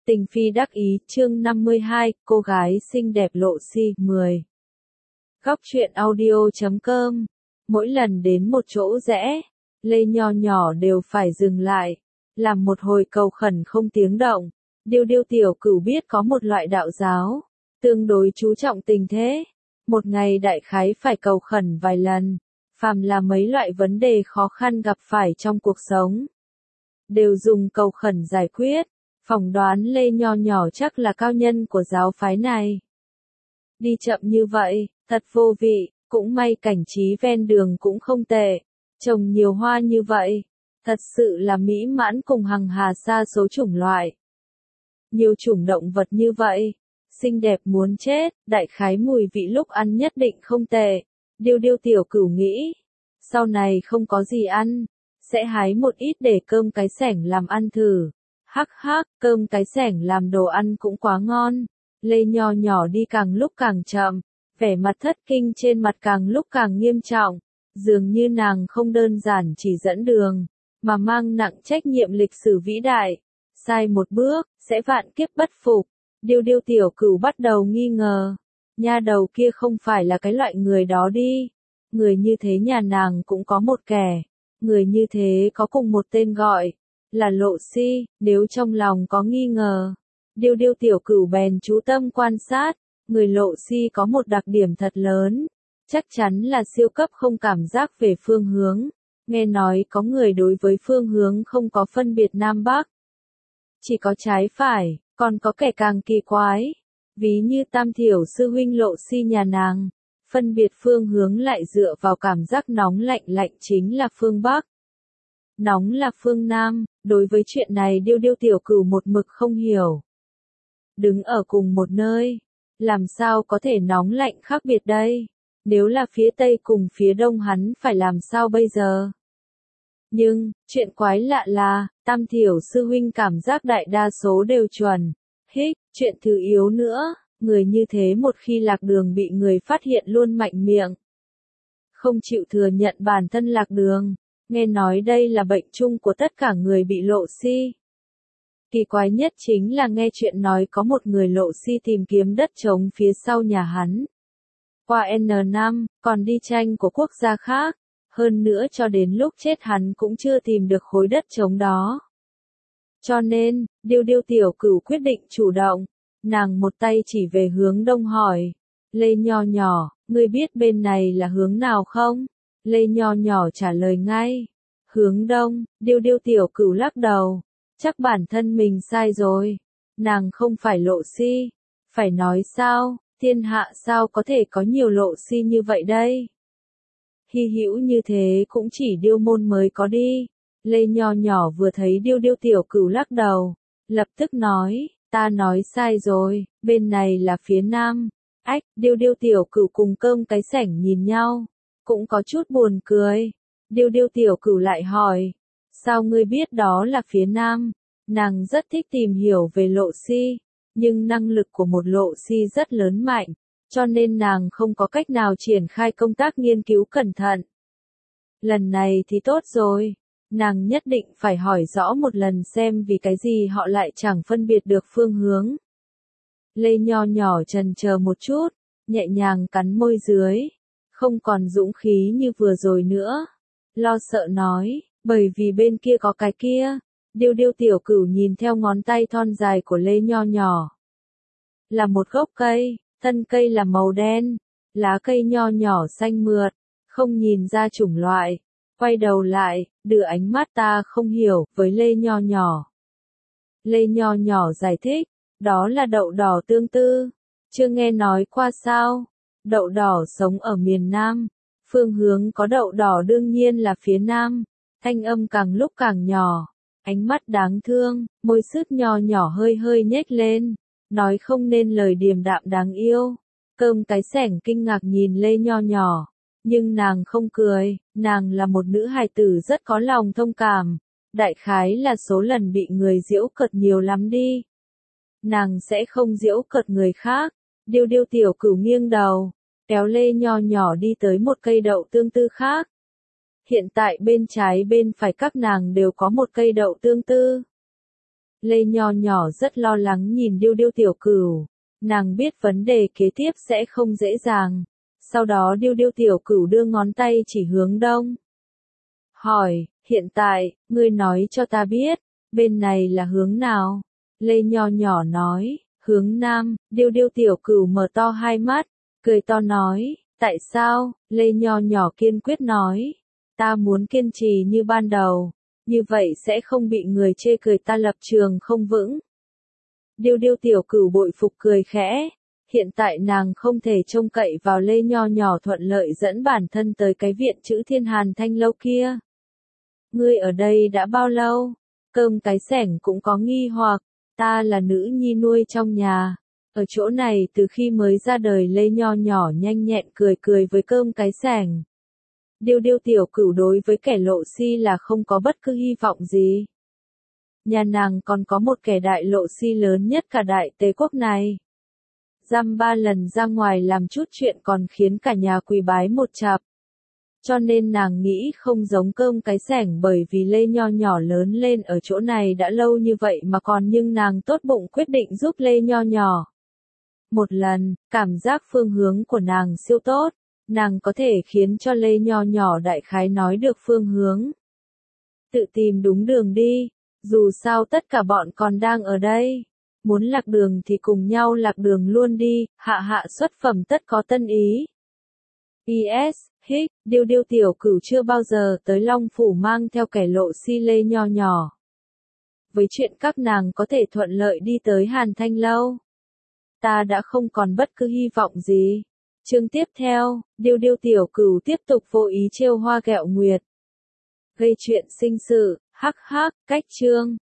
Tình phi đắc ý, chương 52, cô gái xinh đẹp lộ si, 10. Góc truyện audio.com. Mỗi lần đến một chỗ rẽ, Lê Nho Nhỏ đều phải dừng lại, làm một hồi cầu khẩn không tiếng động. Điêu Điêu tiểu cửu biết có một loại đạo giáo, tương đối chú trọng tình thế. Một ngày đại khái phải cầu khẩn vài lần, phàm là mấy loại vấn đề khó khăn gặp phải trong cuộc sống, đều dùng cầu khẩn giải quyết. Phỏng đoán Lê Nho Nhỏ chắc là cao nhân của giáo phái này. Đi chậm như vậy, thật vô vị, cũng may cảnh trí ven đường cũng không tệ. Trồng nhiều hoa như vậy, thật sự là mỹ mãn cùng hằng hà sa số chủng loại. Nhiều chủng động vật như vậy, xinh đẹp muốn chết, đại khái mùi vị lúc ăn nhất định không tệ. Điêu Điêu tiểu cửu nghĩ, sau này không có gì ăn, sẽ hái một ít để cơm cái sẻng làm ăn thử. Hắc hắc, cơm cái sẻng làm đồ ăn cũng quá ngon. Lê Nho Nhỏ đi càng lúc càng chậm, vẻ mặt thất kinh trên mặt càng lúc càng nghiêm trọng, dường như nàng không đơn giản chỉ dẫn đường, mà mang nặng trách nhiệm lịch sử vĩ đại. Sai một bước, sẽ vạn kiếp bất phục. Điêu Điêu tiểu cửu bắt đầu nghi ngờ, nha đầu kia không phải là cái loại người đó đi. Người như thế nhà nàng cũng có một kẻ, người như thế có cùng một tên gọi, là Lộ Si. Nếu trong lòng có nghi ngờ, Điêu Điêu tiểu cửu bèn chú tâm quan sát. Người Lộ Si có một đặc điểm thật lớn, chắc chắn là siêu cấp không cảm giác về phương hướng. Nghe nói có người đối với phương hướng không có phân biệt Nam Bắc, chỉ có trái phải. Còn có kẻ càng kỳ quái, ví như Tam Thiểu sư huynh Lộ Si nhà nàng, phân biệt phương hướng lại dựa vào cảm giác nóng lạnh. Lạnh chính là phương Bắc, nóng là phương Nam. Đối với chuyện này Điêu Điêu tiểu cửu một mực không hiểu. Đứng ở cùng một nơi, làm sao có thể nóng lạnh khác biệt đây? Nếu là phía Tây cùng phía Đông hắn phải làm sao bây giờ? Nhưng, chuyện quái lạ là, Tam Thiểu sư huynh cảm giác đại đa số đều chuẩn. Chuyện thứ yếu nữa, người như thế một khi lạc đường bị người phát hiện luôn mạnh miệng, không chịu thừa nhận bản thân lạc đường. Nghe nói đây là bệnh chung của tất cả người bị Lộ Si. Kỳ quái nhất chính là nghe chuyện nói có một người Lộ Si tìm kiếm đất trống phía sau nhà hắn. Qua N năm, còn đi tranh của quốc gia khác. Hơn nữa cho đến lúc chết hắn cũng chưa tìm được khối đất trống đó. Cho nên, Điêu Điêu tiểu cửu quyết định chủ động. Nàng một tay chỉ về hướng đông hỏi. Lê Nho Nhỏ, ngươi biết bên này là hướng nào không? Lê Nho Nhỏ trả lời ngay. Hướng đông. Điêu Điêu tiểu cửu lắc đầu. Chắc bản thân mình sai rồi. Nàng không phải Lộ Si. Phải nói sao, thiên hạ sao có thể có nhiều Lộ Si như vậy đây? Hy hữu như thế cũng chỉ Điêu môn mới có đi. Lê Nho Nhỏ vừa thấy Điêu Điêu tiểu cửu lắc đầu, lập tức nói, ta nói sai rồi, bên này là phía Nam. Ách, Điêu Điêu tiểu cửu cùng cơm cái sẻng nhìn nhau, cũng có chút buồn cười. Điêu Điêu tiểu cửu lại hỏi, sao ngươi biết đó là phía Nam? Nàng rất thích tìm hiểu về Lộ Si, nhưng năng lực của một Lộ Si rất lớn mạnh, cho nên nàng không có cách nào triển khai công tác nghiên cứu cẩn thận. Lần này thì tốt rồi, nàng nhất định phải hỏi rõ một lần xem vì cái gì họ lại chẳng phân biệt được phương hướng. Lê Nho Nhỏ chần chờ một chút, nhẹ nhàng cắn môi dưới, không còn dũng khí như vừa rồi nữa. Lo sợ nói, bởi vì bên kia có cái kia. Điêu Điêu tiểu cửu nhìn theo ngón tay thon dài của Lê Nho Nhỏ. Là một gốc cây, thân cây là màu đen, lá cây nho nhỏ xanh mượt, không nhìn ra chủng loại. Quay đầu lại, đưa ánh mắt ta không hiểu, với Lê Nho Nhỏ. Lê Nho Nhỏ giải thích, đó là đậu đỏ tương tư. Chưa nghe nói qua sao? Đậu đỏ sống ở miền Nam. Phương hướng có đậu đỏ đương nhiên là phía Nam. Thanh âm càng lúc càng nhỏ. Ánh mắt đáng thương, môi sứt nho nhỏ hơi hơi nhếch lên. Nói không nên lời điềm đạm đáng yêu. Cơm cái sẻng kinh ngạc nhìn Lê Nho Nhỏ. Nhưng nàng không cười, nàng là một nữ hài tử rất có lòng thông cảm. Đại khái là số lần bị người giễu cợt nhiều lắm đi. Nàng sẽ không giễu cợt người khác. Điêu Điêu tiểu cửu nghiêng đầu, kéo Lê Nho Nhỏ đi tới một cây đậu tương tư khác. Hiện tại bên trái bên phải các nàng đều có một cây đậu tương tư. Lê Nho Nhỏ rất lo lắng nhìn Điêu Điêu tiểu cửu. Nàng biết vấn đề kế tiếp sẽ không dễ dàng. Sau đó Điêu Điêu tiểu cửu đưa ngón tay chỉ hướng đông. Hỏi, hiện tại, ngươi nói cho ta biết, bên này là hướng nào? Lê Nho Nhỏ nói, hướng nam. Điêu Điêu tiểu cửu mở to hai mắt, cười to nói, tại sao? Lê Nho Nhỏ kiên quyết nói, ta muốn kiên trì như ban đầu, như vậy sẽ không bị người chê cười ta lập trường không vững. Điêu Điêu tiểu cửu bội phục cười khẽ, hiện tại nàng không thể trông cậy vào Lê Nho Nhỏ thuận lợi dẫn bản thân tới cái viện chữ Thiên Hàn Thanh lâu kia. Ngươi ở đây đã bao lâu? Cơm cái sẻng cũng có nghi hoặc, ta là nữ nhi nuôi trong nhà. Ở chỗ này từ khi mới ra đời. Lê Nho Nhỏ nhanh nhẹn cười cười với cơm cái sẻng. Điêu Điêu tiểu cửu đối với kẻ lộ si là không có bất cứ hy vọng gì. Nhà nàng còn có một kẻ đại lộ si lớn nhất cả Đại Tề quốc này. Dăm 3 lần ra ngoài làm chút chuyện còn khiến cả nhà quỳ bái một chặp. Cho nên nàng nghĩ không giống cơm cái sẻng, bởi vì Lê Nho Nhỏ lớn lên ở chỗ này đã lâu như vậy mà còn, nhưng nàng tốt bụng quyết định giúp Lê Nho Nhỏ. Một lần, cảm giác phương hướng của nàng siêu tốt, nàng có thể khiến cho Lê Nho Nhỏ đại khái nói được phương hướng. Tự tìm đúng đường đi, dù sao tất cả bọn còn đang ở đây. Muốn lạc đường thì cùng nhau lạc đường luôn đi, hạ hạ xuất phẩm tất có tân ý. PS, hích, Điêu Điêu tiểu cửu chưa bao giờ tới Long Phủ mang theo kẻ lộ si Lê Nho Nhỏ. Với chuyện các nàng có thể thuận lợi đi tới Hàn Thanh lâu, ta đã không còn bất cứ hy vọng gì. Chương tiếp theo, Điêu Điêu tiểu cửu tiếp tục vô ý trêu hoa ghẹo nguyệt. Gây chuyện sinh sự, hắc hắc, cách chương.